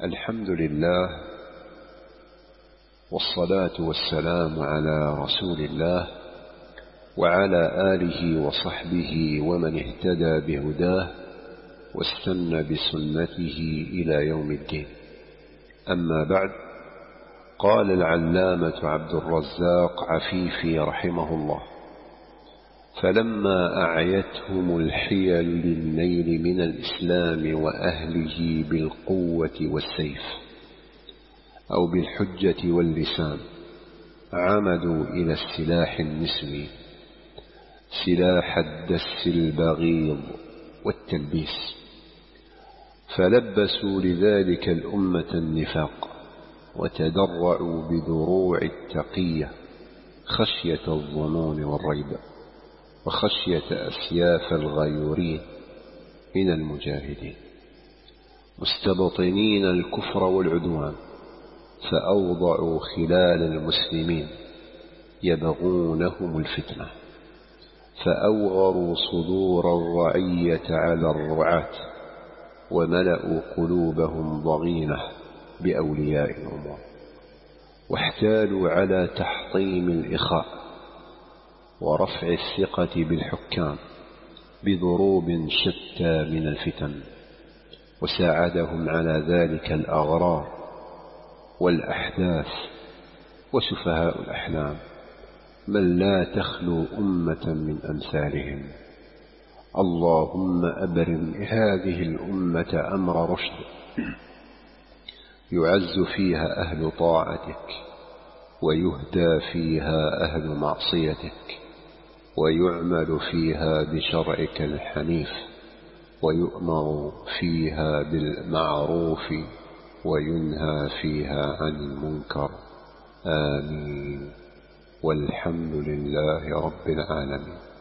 الحمد لله، والصلاة والسلام على رسول الله وعلى آله وصحبه ومن اهتدى بهداه واستنى بسنته إلى يوم الدين. أما بعد، قال العلامة عبد الرزاق عفيفي رحمه الله: فلما أعيتهم الحيل للنيل من الإسلام وأهله بالقوة والسيف أو بالحجة واللسان، عمدوا إلى السلاح النسوي، سلاح الدس البغيض والتلبيس، فلبسوا لذلك الأمة النفاق، وتدرعوا بدروع التقية خشية الظنون والريب، وخشية أسياف الغيورين من المجاهدين، مستبطنين الكفر والعدوان، فأوضعوا خلال المسلمين يبغونهم الفتنة، فأوغروا صدور الرعية على الرعاة، وملأوا قلوبهم ضغينة بأولياء الأمور، واحتالوا على تحطيم الإخاء ورفع الثقة بالحكام بضروب شتى من الفتن، وساعدهم على ذلك الأغرار والأحداث وسفهاء الأحلام، من لا تخلو أمة من أمثالهم. اللهم أبرم هذه الأمة أمر رشد، يعز فيها أهل طاعتك، ويهدى فيها أهل معصيتك، ويعمل فيها بشرعك الحنيف، ويؤمر فيها بالمعروف، وينهى فيها عن المنكر. آمين، والحمد لله رب العالمين.